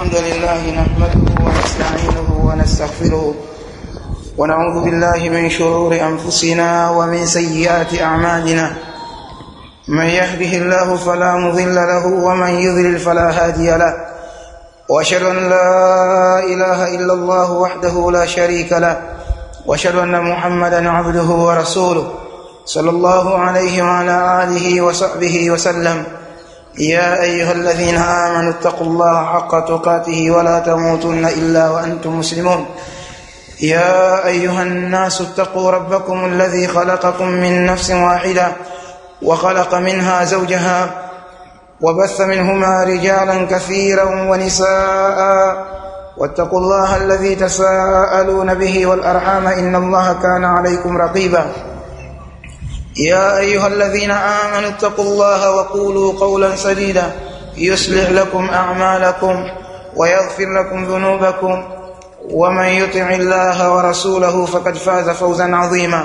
الحمد لله نحمده ونستعينه ونستغفره ونعوذ بالله من شرور أنفسنا ومن سيئات أعمالنا من يهده الله فلا مضل له ومن يضلل فلا هادي له وأشهد أن لا إله إلا الله وحده لا شريك له وأشهد أن محمدا عبده ورسوله صلى الله عليه وعلى آله وصحبه وسلم. يا أيها الذين آمنوا اتقوا الله حق تقاته ولا تموتن إلا وأنتم مسلمون. يا أيها الناس اتقوا ربكم الذي خلقكم من نفس واحدة وخلق منها زوجها وبث منهما رجالا كثيرا ونساء واتقوا الله الذي تساءلون به والأرحام إن الله كان عليكم رقيبا. يا أيها الذين آمنوا اتقوا الله وقولوا قولا سديدا يصلح لكم أعمالكم ويغفر لكم ذنوبكم ومن يطع الله ورسوله فقد فاز فوزا عظيما.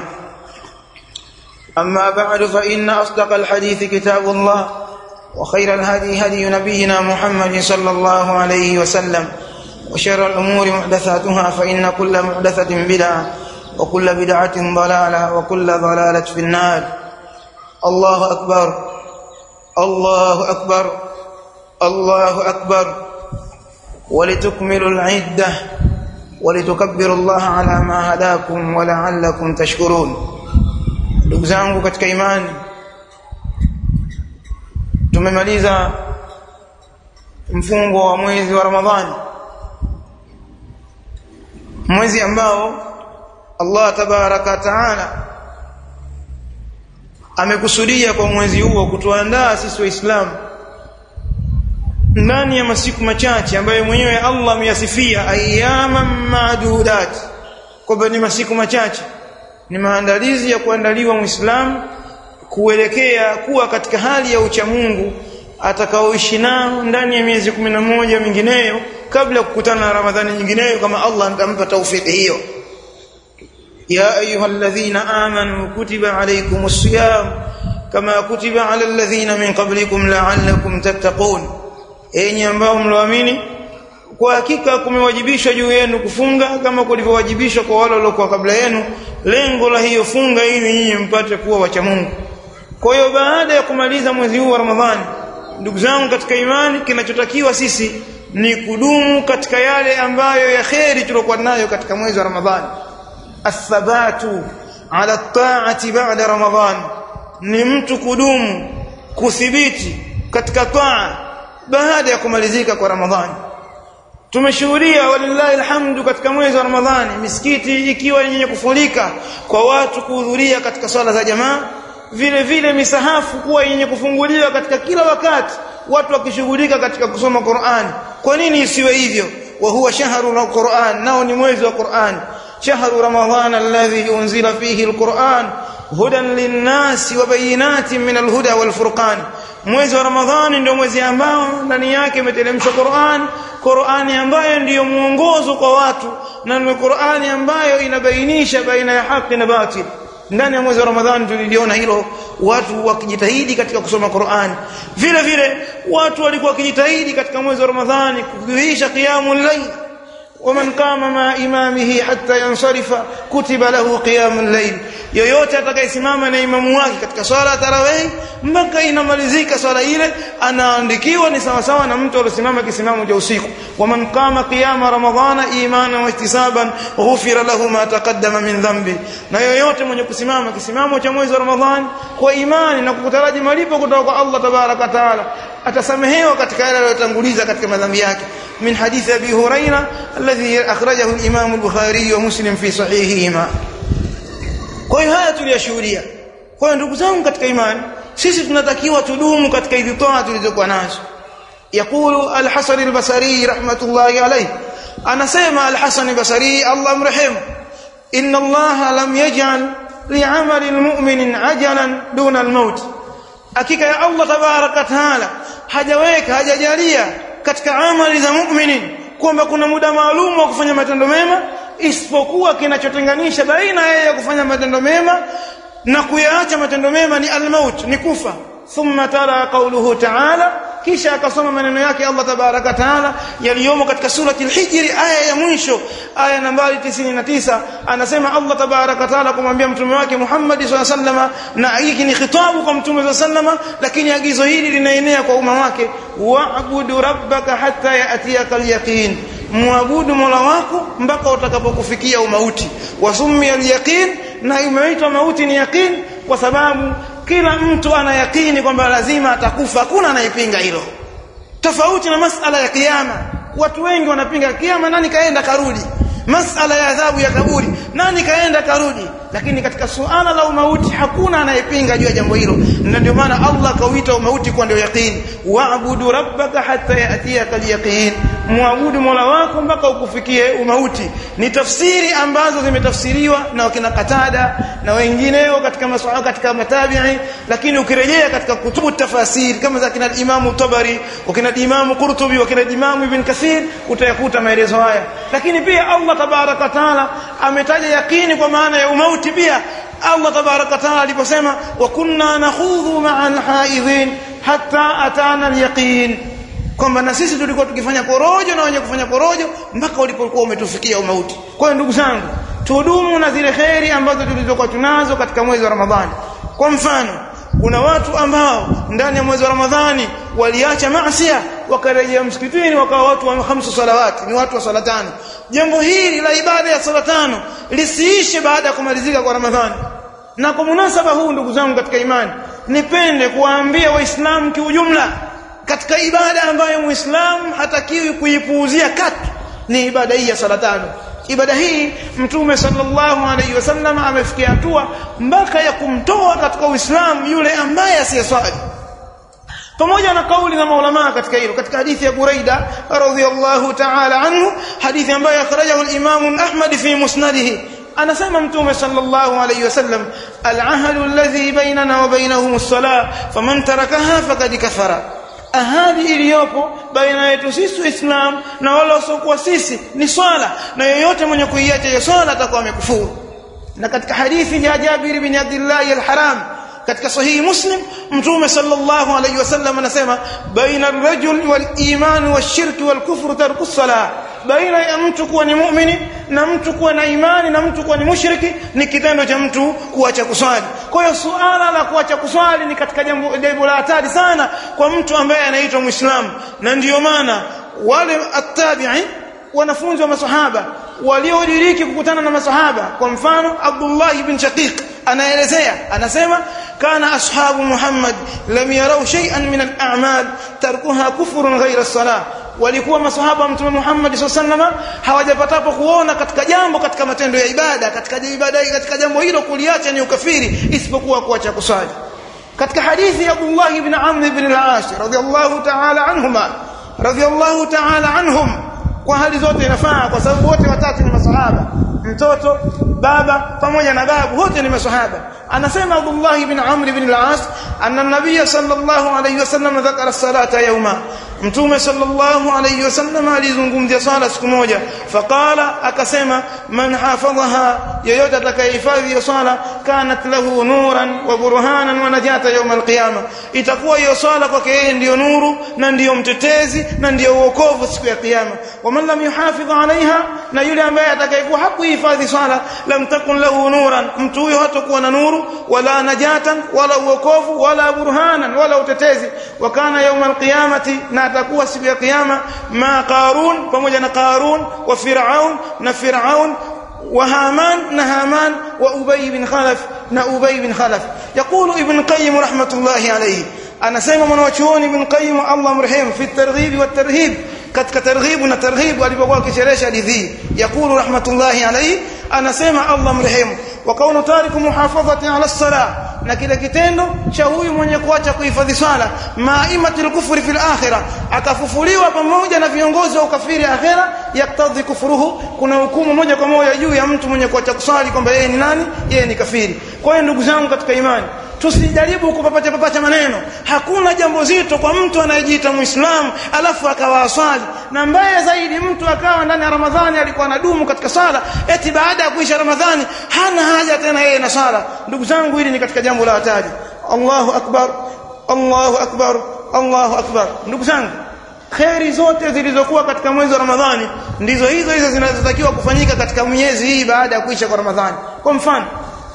أما بعد فإن أصدق الحديث كتاب الله وخير الهدي هدي نبينا محمد صلى الله عليه وسلم وشر الأمور محدثاتها فإن كل محدثة بدعة وكل بدعة ضلالة وكل ضلالة في النار. الله أكبر الله أكبر الله أكبر ولتكملوا العدة ولتكبروا الله على ما هداكم ولعلكم تشكرون. ndugu zangu katika imani, tumemaliza mfungo wa mwezi wa Ramadhani, mwezi ambao Allah tabaraka taala amekusudia kwa mwezi huo kutuandaa sisi waislamu ndani ya masiku machache ambayo mwenyewe Allah ameyasifia ayyaman ma'dudat, kwamba ni masiku machache, ni maandalizi ya kuandaliwa muislamu kuelekea kuwa katika hali ya uchamungu atakaoishi nao ndani ya miezi 11 mingineyo kabla ya kukutana na Ramadhani nyingineyo, kama Allah atampa taufiki hiyo. يا أيها الذين آمنوا كتب عليكم الصيام كما كتب على الذين من قبلكم لعلكم تتقون. enyi ambao mloamini, kwa hakika kumewajibishwa juu yenu kufunga kama kulivyowajibishwa kwa wale waliokuwa kabla yenu, lengo la hiyo funga ili nyinyi mpate kuwa wacha Mungu. Kwa hiyo baada ya kumaliza mwezi huu wa Ramadhani, ndugu zangu katika imani, kinachotakiwa sisi ni kudumu katika yale ambayo ya kheri tulokuwa nayo katika mwezi wa Ramadhani. Athabatu ala taati ba'da Ramadhan, ni mtu kudumu kuthibiti katika taa baada ya kumalizika kwa Ramadhani. Tumeshuhudia walillahi alhamdu katika mwezi wa Ramadhani misikiti ikiwa yenye kufurika kwa watu kuhudhuria katika swala za jamaa, vile vile misahafu kuwa yenye kufunguliwa katika kila wakati, watu wakishughulika katika kusoma Qur'an. Kwa nini isiwe hivyo? Wa huwa shahrul Qur'an, nao ni mwezi wa Qur'an. شهر رمضان الذي أنزل فيه القرآن هدى للناس وبينات من الهدى والفرقان. mwezi wa Ramadhani ndio mwezi ambao ndani yake imeteremshwa Qur'ani ambayo ndio mwongozo kwa watu, na ni Qur'ani ambayo inabainisha baina ya haki na batil. Ndani ya mwezi wa Ramadhani tuliona hilo, watu wakijitahidi katika kusoma Qur'ani. Vile vile watu walikuwa wakijitahidi katika mwezi wa Ramadhani kuhuisha qiyamul layl. ومن قام مع إمامه حتى ينصرف كتب له قيام الليل. yoyote atakayesimama na imamu wake katika swala tarawih mpaka inamalizika swala ile, anaandikiwa ni sawa sawa na mtu aliyesimama kisimamo cha usiku. ومن قام قيام رمضان إيمانا واحتسابا غفر له ما تقدم من ذنبه. na yoyote mwenye kusimama kisimamo cha mwezi wa Ramadhani kwa imani na kukutaraji malipo kutoka kwa Allah tabaraka taala, atasamehewa katika yale aliyotanguliza katika madhambi yake. من حديث أبي هريرة الذي أخرجه الإمام البخاري ومسلم في صحيحهما. kwa hiyo haya tuliyashuhudia. Kwa hiyo ndugu zangu katika imani, sisi tunatakiwa tudumu katika hizo toa tulizokuwa nazo. يقول الحسن البصري رحمة الله عليه, anasema الحسن البصري Allah mrehemu, إن الله لم يجعل لعمل المؤمن عجلا دون الموت. hakika ya Allah tabaraka taala hajajalia katika amali za muumini kwamba kuna muda maalum wa kufanya matendo mema, isipokuwa kinachotenganisha baina ya kufanya matendo mema na kuyaacha matendo mema ni al-maut, ni kufa. thumma tala qawluhu ta'ala kisha akasoma maneno yake Allah tabaraka taala yaliyomo katika surati al-Hijr aya ya mwisho, aya nambari 99. Anasema Allah tabaraka taala kumwambia mtume wake Muhammad sallallahu alaihi wasallam, na hiki ni khitabu kwa mtume sallallahu alaihi wasallam, lakini agizo hili linaenea kwa umma wake, wa'budu rabbaka hatta ya'tiyaka al-yaqin, muabudu Mola wako mpaka utakapokufikia umauti. Wasummi al-yaqin, na imeitwa mauti ni yaqin kwa sababu kila mtu ana yakini kwamba lazima atakufa, hakuna anayepinga hilo. Tofauti na masala ya kiyama, watu wengi wanapinga kiyama, nani kaenda karudi, masala ya adhabu ya kaburi, nani kaenda karudi, lakini katika suala la umauti hakuna anayepinga juu ya jambo hilo. Na ndio maana Allah kauita umauti kwa ndio yaqeen, wa'budu rabbaka hatta ya'tiyaka al-yaqeen, muabudu Mola wako mpaka ukufikie umauti. Ni tafsiri ambazo zimetafsiriwa na wakina Qatada na wengineo katika masuala katika matabi'i, lakini ukirejea katika kutubu tafasiri kama za kina Imam Tabari, wakina Imam Qurtubi, wakina Imam Ibn Kathir, utayakuta maelezo haya. Lakini pia Allah tabaraka taala ametaja yaqini kwa maana ya umauti pia. Allah tabaraka taala aliposema wa kunna nakhudhu ma'al haidhin hatta atana al-yaqin, kwamba na sisi tulikuwa tukifanya porojo na wenye kufanya porojo mpaka ulipokuwa umetufikia umauti. Kwa hiyo ndugu zangu, tudumu na zile khairi ambazo tulizokuwa tunazo katika mwezi wa Ramadhani. Kwa mfano, kuna watu ambao ndani ya mwezi wa Ramadhani waliacha maasiya wakarejea msikitini wakawa watu wa 5 salawati, ni watu wa sala 5. Jambo hili la ibada ya sala 5 lisiishe baada ya kumalizika kwa Ramadhani. Na kwa munasaba huu ndugu zangu katika imani, nipende kuwaambia Waislamu kiujumla, katika ibada ambayo Muislamu hatakiwi kuipuuzia katu ni ibada hii ya sala 5. Ibada hii Mtume sallallahu alayhi wasallam amefikia hatua mpaka ya kumtoa katika Uislamu yule ambaye asiyeswali, pamoja na kauli za maulama katika hilo. Katika hadithi ya Buraida radhiyallahu ta'ala anhu, hadithi ambayo akhrajahu al-Imam Ahmad fi musnadihi, anasema Mtume sallallahu alayhi wasallam, al-ahdu alladhi bainana wa bainahum as-salah faman tarakaha faqad kafara, ahadi iliyopo baina yetu sisi Waislamu na wale wasiokuwa sisi ni swala, na yeyote mwenye kuiacha hiyo swala atakuwa amekufuru. Na katika hadithi ya Jabir bin Abdullah al-Haram katika sahihi Muslim, Mtume sallallahu alayhi wasallam anasema baina ar-rajul wal iman wash-shirk wal-kufr tarku as-salah, baina ya mtu kuwa ni muumini na mtu kuwa na imani na mtu kuwa ni mushriki ni kitendo cha mtu kuacha kuswali. Kwa hiyo suala la kuacha kuswali ni katika jambo la hatari sana kwa mtu ambaye anaitwa Muislamu. Na ndiyo maana wale at-tabi'i, wanafunzi wa masahaba waliodiriki kukutana na masahaba, kwa mfano Abdullah ibn Shaqiq anaelezea, anasema kana ashabu Muhammad lam yarau shay'an min al-a'mal tarkuha kufrun ghayra as-salah, walikuwa masahaba Mtume Muhammad sallallahu alaihi wasallam hawajapatapo kuona katika jambo katika matendo ya ibada, katika jambo hilo kuliacha ni ukafiri isipokuwa kuacha kusali. Katika hadithi ya Abdullah ibn Amr ibn al-As radiyallahu ta'ala anhum, kwa hali zote inafaa kwa sababu wote watatu ni masahaba, mtoto, baba pamoja na babu, wote ni masahaba. Anasema Abdullah ibn Amr ibn al-As anna an-nabiy sallallahu alayhi wasallam dhakara as-salata yawma, Mtume sallallahu alayhi wasallam alizungumzia sala siku moja, faqala, akasema man hafadhaha, yoyote atakayehifadhi hiyo sala, kanat lahu nuran wa burhanan wa najata yawm al-qiyama, itakuwa hiyo sala kwake yeye ndio nuru na ndio mtetezi na ndio wokovu siku ya kiyama. Wa man lam yuhafidh alaiha, na yule ambaye atakayekuwa hakuhifadhi sala, lam takun lahu nuran, mtu huyo hatakuwa na nuru, wala najatan, wala wokovu, wala burhanan, wala utetezi. Wa kana yawm al-qiyamati, na atakuwa siku ya kiyama, ma Qarun, pamoja na Qarun, wa Fir'aun, na Fir'aun, wa Haman, na Haman, wa Ubay bin Khalaf, na Ubay bin Khalaf. Yaqulu Ibn Qayyim rahmatullahi alayhi, anasema mwanachuoni Ibn Qayyim Allah mrehemu, fi at-targhib wa at-tarhib, katika targhib na tarhib alipokuwa akisherehesha hadithi, yaqulu rahmatullahi alayhi, anasema Allah mrehemu, wa kaunu tariku muhafadhati ala as-salah, na kile kitendo cha huyu mwenye kuacha kuhifadhi swala, maimatul kufri fil akhirah, akafufuliwa pamoja na viongozi wa ukafiri akhira, yaktadhi kufruhu, kuna hukumu moja kwa moja juu ya mtu mwenye kuacha kuswali kwamba yeye ni nani, yeye ni kafiri. Kwa hiyo ndugu zangu katika imani, tusijaribu kupapacha maneno. Hakuna jambo zito kwa mtu anayejiita Muislamu alafu akawa aswali, na mbaya zaidi mtu akawa ndani ya Ramadhani alikuwa anadumu katika sala, eti baada ya kuisha Ramadhani hana haja tena yeye na sala. Ndugu zangu, hili ni katika jambo la hatari. Allahu akbar, Allahu akbar, Allahu akbar. Ndugu zangu, khairi zote zilizokuwa katika mwezi wa Ramadhani ndizo hizo zinazotakiwa kufanyika katika miezi hii baada ya kuisha kwa Ramadhani. Kwa mfano,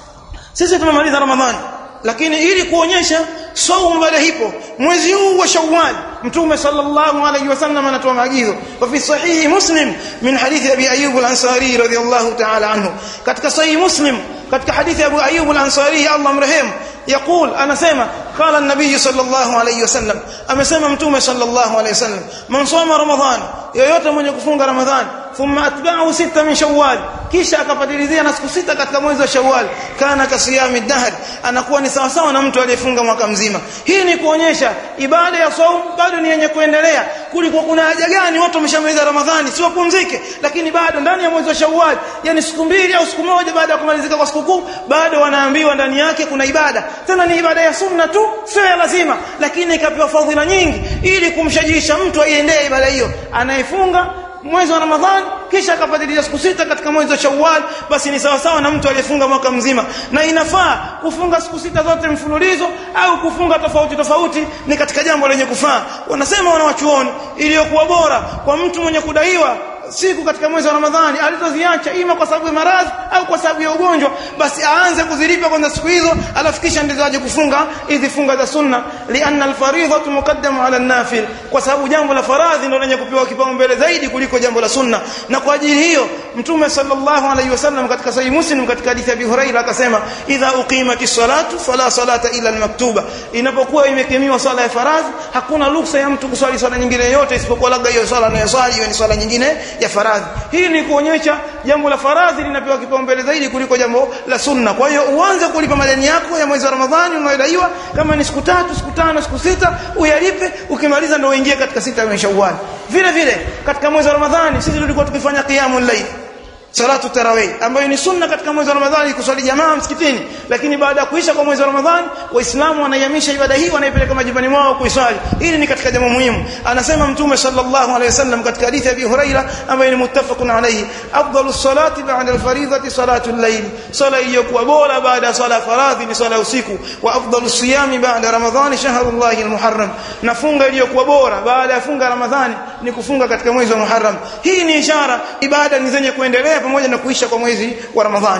sisi tumemaliza Ramadhani, lakini ili kuonyesha saumu bado hipo, mwezi huu wa Shawwal Mtume sallallahu alayhi wasallam anatoa maagizo. Wa fi sahihi Muslim min hadithi Abi Ayyub al-Ansari radiyallahu ta'ala anhu, katika sahihi Muslim katika hadithi Abu Ayyub al-Ansari Allah mrehemu, يقول أنا سمع قال النبي صلى الله عليه وسلم أما سمع متوم صلى الله عليه وسلم من صام رمضان yoyote mwenye kufunga Ramadhani thumma atba'ahu 6 min Shawwal, kisha akapatilizia na siku 6 katika mwezi wa Shawwal, kana kasiyami dahr, anakuwa ni sawa sawa na mtu aliyefunga mwaka mzima. Hii ni kuonyesha ibada ya saumu bado ni yenye kuendelea. Kuliko kuna haja gani watu wameshamaliza Ramadhani si wapumzike, lakini bado ndani ya mwezi wa Shawwal, yani siku 2 au siku 1 baada ya kumalizika kwa sikukuu, bado wanaambiwa ndani yake kuna ibada. Tena ni ibada ya sunna tu, sio ya lazima, lakini ikapewa fadhila nyingi ili kumshajiisha mtu aiendee ibada hiyo. Anayefunga mwezi wa Ramadhani kisha akafadhilisha siku 6 katika mwezi wa Shawwal, basi ni sawa sawa na mtu aliyefunga mwaka mzima. Na inafaa kufunga siku 6 zote mfululizo au kufunga tofauti ni katika jambo lenye kufaa. Wanasema wanawachuoni iliyokuwa bora kwa mtu mwenye kudaiwa siku katika mwezi wa Ramadhani alizoziacha ima kwa sababu ya maradhi au kwa sababu ya ugonjwa, basi aanze kuzilipa kwanza siku hizo, alafu kisha ndizo aje kufunga hizi funga za sunna. Lianna alfaridhatu muqaddamu ala an-nafil, kwa sababu jambo la faradhi ndio lenye kupewa kipaumbele zaidi kuliko jambo la sunna. Na kwa ajili hiyo Mtume sallallahu alayhi wasallam katika Sahih Muslim katika hadithi ya Abi Hurairah akasema, idha uqimatis salatu fala salata illa al-maktuba, inapokuwa imekimiwa swala ya faradhi hakuna ruhusa ya mtu kuswali swala nyingine yoyote isipokuwa labda hiyo swala anayoswali hiyo ni swala nyingine ya faradhi. Hii ni kuonyesha jambo la faradhi linapewa kipaumbele zaidi kuliko jambo la sunna. Kwa hiyo uanze kulipa madeni yako ya mwezi wa Ramadhani unayodaiwa, kama ni siku 3, siku 5, siku 6 uyalipe, ukimaliza ndio uingie katika 6 ya Shawwal. Vile vile katika mwezi wa Ramadhani sisi tulikuwa tukifanya qiyamul layl, salatu tarawih, ambayo ni sunna katika mwezi wa Ramadhani kuswali jamaa msikitini. Lakini baada ya kuisha kwa mwezi wa Ramadhani waislamu wanayamisha ibada hii, wanaipeleka majumbani mwao kuiswali. Hili ni katika jambo muhimu. Anasema Mtume sallallahu alayhi wasallam katika hadithi ya Abi Hurairah ambayo ni muttafaqun alayhi, afdalus salati ba'da al-fariidati salatul layl, sala iliyokuwa bora baada ya sala faradhi ni sala usiku. Wa afdalus siyami ba'da Ramadhani shahrullahi al-muharram, na funga iliyokuwa bora baada ya funga Ramadhani ni kufunga katika mwezi wa Muharram. Hii ni ishara ibada ni zenye kuendelea pamoja na kuisha kwa mwezi wa Ramadhani.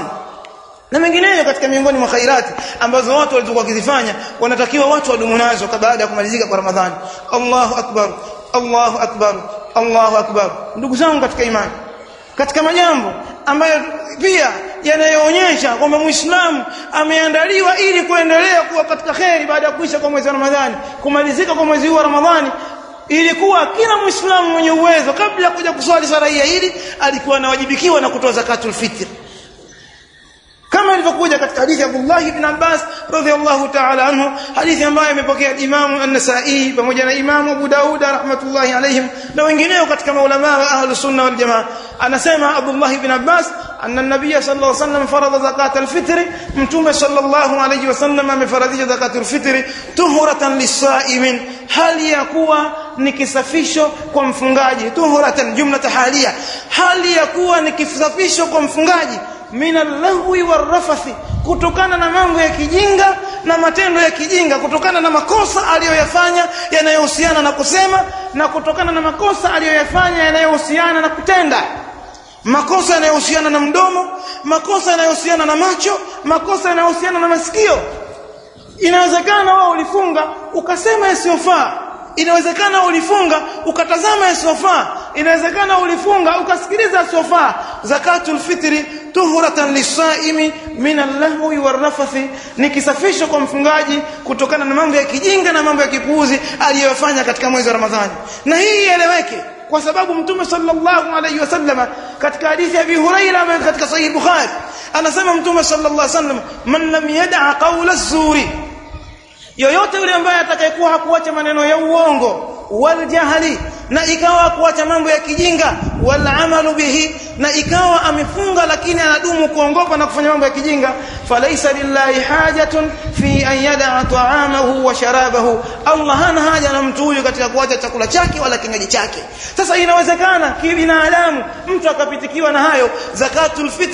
Na mengineyo katika miongoni mwa khairati ambazo watu walizokuwa wakizifanya wanatakiwa watu wadumu nazo baada ya kumalizika kwa Ramadhani. Allahu akbar, Allahu akbar, Allahu akbar. Ndugu zangu katika imani, katika majambo ambayo pia yanayoonyesha kwamba Muislamu ameandaliwa ili kuendelea kuwa katika khairi baada ya kuisha kwa mwezi wa Ramadhani, kumalizika kwa mwezi wa Ramadhani, ilikuwa kila Muislamu mwenye uwezo kabla ya kuja kuswali swala hii alikuwa anawajibikiwa na kutoa zakatul fitr, kama ilivyokuja katika hadithi ya Abdullah ibn Abbas radhiyallahu ta'ala anhu, hadithi ambayo imepokea Imam An-Nasa'i pamoja na Imam Abu Daud rahmatullahi alayhim na wengineo katika maulama wa ahlus sunna wal jamaa. Anasema Abdullah ibn Abbas anna an-nabiy sallallahu alayhi wasallam farada zakatul fitr, Mtume sallallahu alayhi wasallam amefaradhisha zakatul fitr tuhuratan lis-sa'imin, hali ya kuwa ni kisafisho kwa mfungaji. Tuhuratan jumla tahalia, hali ya kuwa ni kisafisho kwa mfungaji minal lahwi warrafathi, kutokana na mambo ya kijinga na matendo ya kijinga, kutokana na makosa aliyoyafanya yanayohusiana na kusema na kutokana na makosa aliyoyafanya yanayohusiana na kutenda, makosa yanayohusiana na mdomo, makosa yanayohusiana na macho, makosa yanayohusiana na masikio. Inawezekana wao ulifunga ukasema yasiyofaa, inawezekana ulifunga ukatazama yasiyofaa, inawezekana ulifunga ukasikiliza yasiyofaa. Zakatul fitri tuhuratan lisaimi min al-lahwi war-rafathi, ni kisafisho kwa mfungaji kutokana na mambo ya kijinga na mambo ya kipuuzi aliyofanya katika mwezi wa Ramadhani. Na hii ieleweke kwa sababu Mtume sallallahu alayhi wasallam katika hadithi ya Abi Hurairah katika Sahih Bukhari anasema Mtume sallallahu alayhi wasallam, man lam yad'a qawla az-zuri, yoyote yule ambaye atakayekuwa hakuacha maneno ya uongo, wal jahali, na ikawa kuacha mambo ya kijinga, wal amalu bihi, na ikawa amefunga lakini anadumu kuongopa na kufanya mambo ya kijinga, falaysa lillahi hajatun fi an yada'a ta'amahu wa sharabahu, Allah hana haja na mtu huyo katika kuacha chakula chake wala kinywaji chake. Sasa inawezekana kibinadamu mtu akapitikiwa na hayo. Zakatul fitri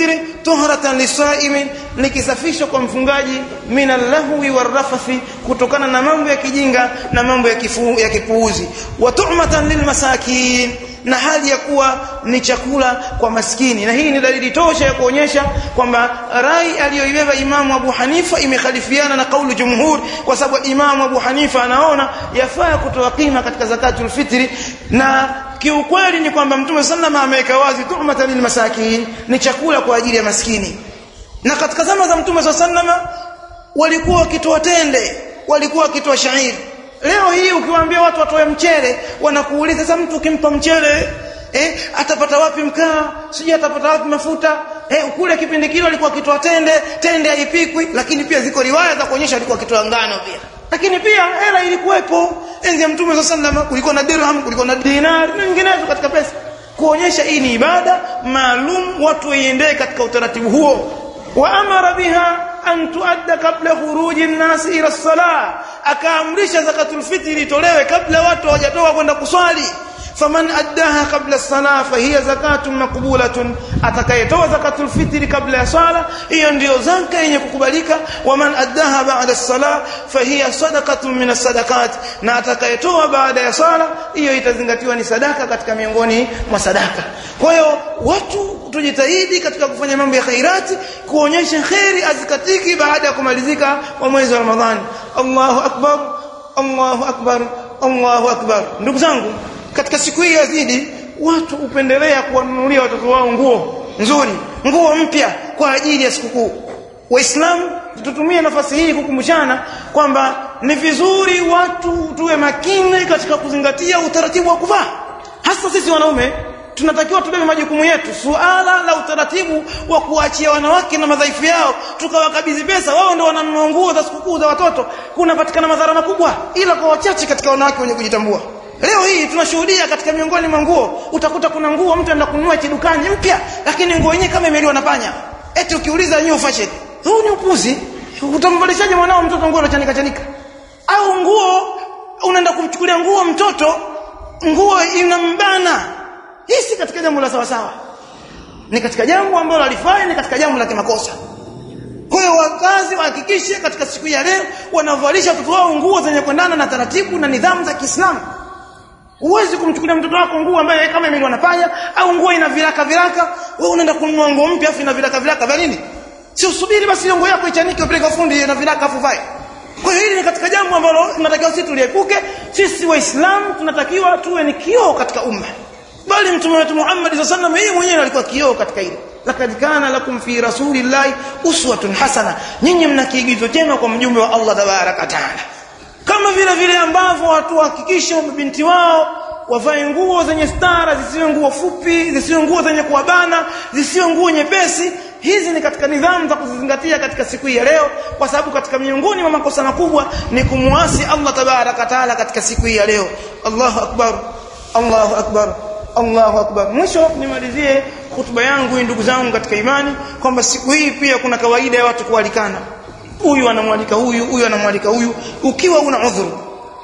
tuhratan lisaimin, nikisafisha kwa mfungaji minal lahwi warafathi, kutokana na mambo ya kijinga na mambo ya kipuuzi, wa tu'matan lilmasakin, na hali ya kuwa ni chakula kwa maskini. Na hii ni dalili tosha ya kuonyesha kwamba rai aliyoibeba Imamu Abu Hanifa imekhalifiana na kauli jumhur, kwa sababu Imamu Abu Hanifa anaona yafaa kutoa qima katika zakatul fitri, na kiukweli ni kwamba Mtume sallallahu alayhi wasallam ameweka wazi tu'matan lilmasakin, ni chakula kwa ajili ya maskini. Na katika zama za Mtume sallallahu alayhi wasallam walikuwa wakitoa tende, walikuwa wakitoa shairi. Leo hii ukiwaambia watu watoe mchele, wanakuuliza sasa mtu ukimpa mchele atapata wapi mkaa, sije atapata wapi mafuta. Kule kipindi kile alikuwa akitoa tende haipikwi, lakini pia ziko riwaya za kuonyesha alikuwa akitoa ngano pia. Lakini pia hela ilikuwepo enzi ya Mtume sallallahu alayhi wasallam, kulikuwa na dirham, kulikuwa na dinar na nyinginezo katika pesa, kuonyesha hii ni ibada maalum, watu waendee katika utaratibu huo. Wa amara biha an tuadda qabla khuruji an-nas ila as-salah, akaamrisha zakatul fitri itolewe kabla watu hawajatoka kwenda kuswali. Faman addaha qabla as-salah fahiya zakatun maqbulatun, atakayetoa zakatul fitri kabla ya sala, hiyo ndio zaka yenye kukubalika. Waman addaha ba'da as-salah fahiya sadaqatun min as-sadaqat, na atakayetoa baada ya sala, hiyo itazingatiwa ni sadaka katika miongoni mwa sadaka. Kwa hiyo watu tujitahidi katika kufanya mambo ya khairati, kuonyesha khairi azikatiki baada ya kumalizika kwa mwezi wa Ramadhani. Allahu akbar, Allahu akbar, Allahu akbar. Ndugu zangu, katika siku hii yazidi watu upendelea kuwanunulia watoto wao nguo nzuri, nguo mpya kwa ajili ya sikukuu. Waislamu tutumie nafasi hii kukumbushana kwamba ni vizuri watu tuwe makini katika kuzingatia utaratibu wa kuvaa. Hasa sisi wanaume tunatakiwa tubebe majukumu yetu. Suala la utaratibu wa kuachia wanawake na madhaifu yao tukawakabidhi pesa, wao ndio wananunua nguo za sikukuu za watoto, kunapatikana madhara makubwa, ila kwa wachache katika wanawake wenye kujitambua. Leo hii tunashuhudia katika miongoni mwa nguo, utakuta kuna nguo mtu anaenda kununua dukani mpya, lakini nguo yenyewe kama imeliwa na panya. Eti ukiuliza new fashion, huu ni upuzi. Utamvalishaje mwanao mtoto nguo iliyochanika? Au nguo unaenda kumchukulia nguo mtoto, nguo inambana. Hii si katika jambo la sawa sawa, ni katika jambo ambalo alifanya, ni katika jambo la kimakosa. Kwa hiyo wakazi wahakikishe katika siku ya leo wanavalisha watoto wao nguo zenye kuendana na taratibu na nidhamu za Kiislamu. Huwezi kumchukulia mtoto wako nguo ambayo kama imeliwa na panya, au nguo ina viraka, wewe unaenda kununua nguo mpya afu ina viraka vya nini? Si usubiri basi nguo yako ichanike upeleke fundi na viraka afu vae. Kwa hiyo hili ni katika jambo ambalo tunatakiwa sisi tuliepuke. Sisi Waislamu tunatakiwa tuwe ni kioo katika umma, bali Mtume wetu Muhammad sallallahu alaihi wasallam yeye mwenyewe alikuwa kioo katika hilo. Lakad kana lakum fi rasulillahi uswatun hasana, nyinyi mna kiigizo chema kwa mjumbe wa Allah tabaraka taala. Kama vile ambavyo watu hakikisha mabinti wao wavae nguo zenye stara, zisiwe nguo fupi, zisiwe nguo zenye kuabana, zisiwe nguo nyepesi. Hizi ni katika nidhamu za kuzingatia katika siku hii ya leo, kwa sababu katika miongoni mwa makosa makubwa ni kumuasi Allah tabaraka taala katika siku hii ya leo. Allahu akbar, Allahu akbar, Allahu akbar. Mwisho nimalizie hutuba yangu ndugu zangu katika imani kwamba siku hii pia kuna kawaida ya watu kualikana. Huyu anamwalika huyu, huyu anamwalika huyu. Ukiwa una udhuru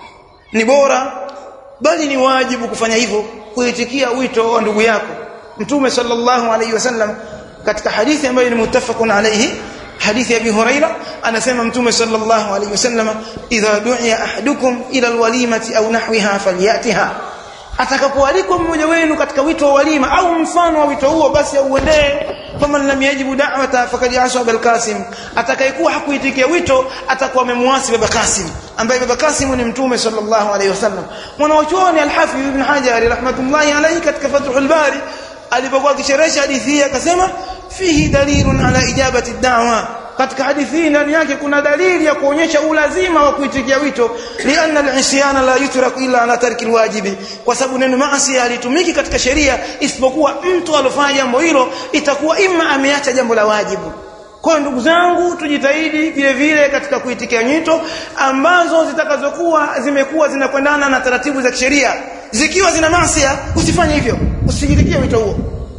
ni bora, bali ni wajibu kufanya hivyo, kuitikia wito wa ndugu yako. Mtume sallallahu alayhi wasallam katika hadithi ambayo ni muttafaqun alayhi, hadithi ya Abi Huraira, anasema Mtume sallallahu alayhi wasallam, idha du'iya ahadukum ila alwalimati aw nahwiha falyatiha, atakapoalikwa mmoja wenu katika wito wa walima au mfano wa wito huo, basi auendee. Faman lam yajibu da'wata faqad asaba al-Qasim, atakayekuwa hakuitikia wito atakuwa amemuasi baba Qasim, ambaye baba Qasim ni Mtume sallallahu alayhi wasallam. Mwanachuoni al-Hafidh ibn Hajar rahmatullahi alayhi katika Fathul Bari alipokuwa akisherehesha hadithi hii akasema, fihi dalilun ala ijabati ad-da'wa, katika hadithi hii ndani yake kuna dalili ya kuonyesha ulazima wa kuitikia wito. Lianna al-isyana la yutraku illa ala tarki al-wajibi, kwa sababu neno maasi halitumiki katika sheria isipokuwa mtu alofanya jambo hilo itakuwa imma ameacha jambo la wajibu. Kwa ndugu zangu, tujitahidi vile vile katika kuitikia wito ambazo zitakazokuwa zimekuwa zinakwendana na taratibu za kisheria. Zikiwa zina maasi, usifanye hivyo, usijitikie wito huo.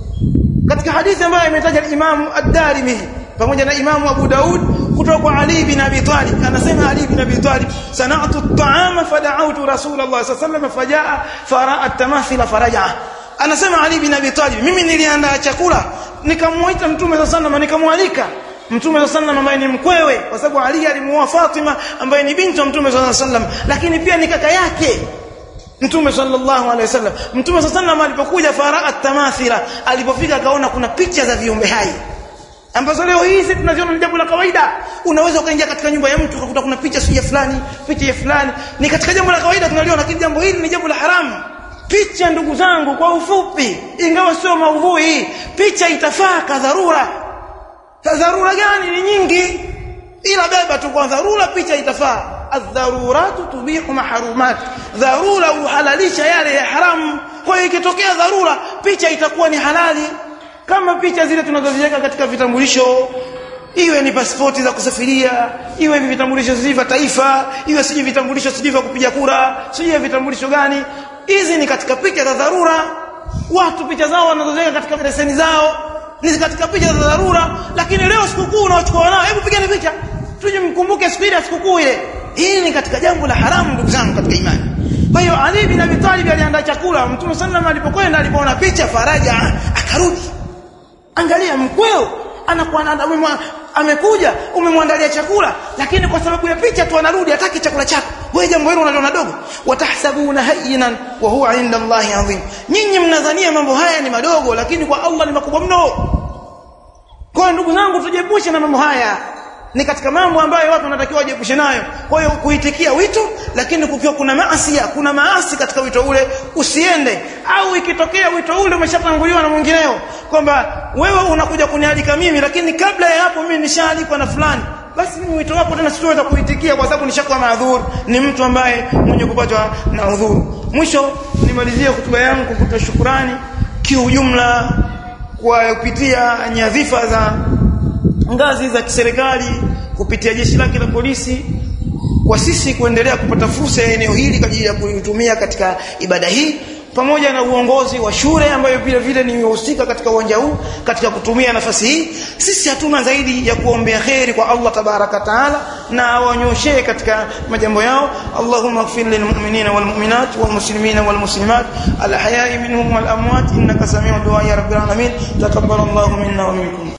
Katika hadithi ambayo imetaja Imam Ad-Darimi pamoja na Imam Abu Daud kutoka kwa Ali bin Abi Talib, anasema Ali bin Abi Talib, sana'tu at-ta'ama fada'awtu Rasulullah sallallahu alayhi wasallam fajaa fara'a at-tamathila faraja'a. Anasema Ali bin Abi Talib, mimi niliandaa chakula nikamuita Mtume sallallahu alaihi wasallam, nikamwalika Mtume sallallahu alaihi wasallam ambaye ni mkwewe, kwa sababu Ali alimuoa Fatima ambaye ni binti wa Mtume sallallahu alaihi wasallam, lakini pia ni kaka yake Mtume sallallahu alaihi wasallam. Mtume sallallahu alaihi wasallam alipokuja fara'at tamathila, alipofika akaona kuna picha za viumbe hai ambazo leo hizi tunaziona ni jambo la kawaida. Unaweza ukaingia katika nyumba ya mtu ukakuta kuna picha ya fulani, picha ya fulani, ni katika jambo la kawaida tunaliona, lakini jambo hili ni jambo la haramu. Picha ndugu zangu, kwa ufupi, ingawa sio maudhui, picha itafaa kwa dharura. Dharura gani? Ni nyingi, ila beba tu kwa dharura picha itafaa. Adh-dharuratu tubihu mahrumat, dharura uhalalisha yale ya haramu. Kwa hiyo ikitokea dharura, picha itakuwa ni halali, kama picha zile tunazoziweka katika vitambulisho, iwe ni pasipoti za kusafiria, iwe ni vitambulisho vya taifa, iwe siji vitambulisho siji vya kupiga kura, siji vitambulisho gani. Hizi ni katika picha za dharura. Watu picha zao wanazoziweka katika leseni zao ni katika picha za dharura. Lakini leo sikukuu unachukua nao, hebu pigeni picha tuje mkumbuke siku ile sikukuu ile. Hii ni katika jambo la haramu ndugu zangu katika imani. Kwa hiyo Ali bin Abi Talib aliandaa chakula, Mtume sallallahu alipokwenda alipoona picha faraja akarudi. Angalia mkweo anakuwa amekuja, umemwandalia chakula, lakini kwa sababu ya picha tu anarudi, hataki chakula chako. Wewe jambo hilo unaliona dogo. Watahsabuna hayyinan wa huwa 'inda Allahi 'azim. Nyinyi mnadhania mambo haya ni madogo, lakini kwa Allah ni makubwa mno. Kwa ndugu zangu, tujiepushe na mambo haya. Ni katika mambo ambayo watu wanatakiwa wajiepushe nayo. Kwa hiyo kuitikia wito, lakini kukiwa kuna maasi katika wito ule usiende. Au ikitokea wito ule umeshatanguliwa na mwingineo, kwamba wewe unakuja kunialika mimi, lakini kabla ya hapo mimi nishaalikwa na fulani, basi mimi wito wako tena sitoweza kuitikia kwa sababu nishakuwa maadhur, ni mtu ambaye mwenye kupatwa na udhuru. Mwisho nimalizie hotuba yangu kwa kutoa shukrani kiujumla kwa kupitia nyadhifa za ngazi za kiserikali, kupitia jeshi lake la polisi, kwa sisi kuendelea kupata fursa ya eneo hili kwa ajili ya kulitumia katika ibada hii, pamoja na uongozi wa shule ambayo vile vile ni wahusika katika uwanja huu katika kutumia nafasi hii. Sisi hatuna zaidi ya kuombea kheri kwa Allah tabaraka taala na awanyoshee katika majambo yao. Allahumma ighfir lil mu'minina wal mu'minat wal muslimina wal muslimat al ahya'i minhum wal amwat innaka sami'ud du'a ya rabbil alamin. Taqabbalallahu minna wa minkum.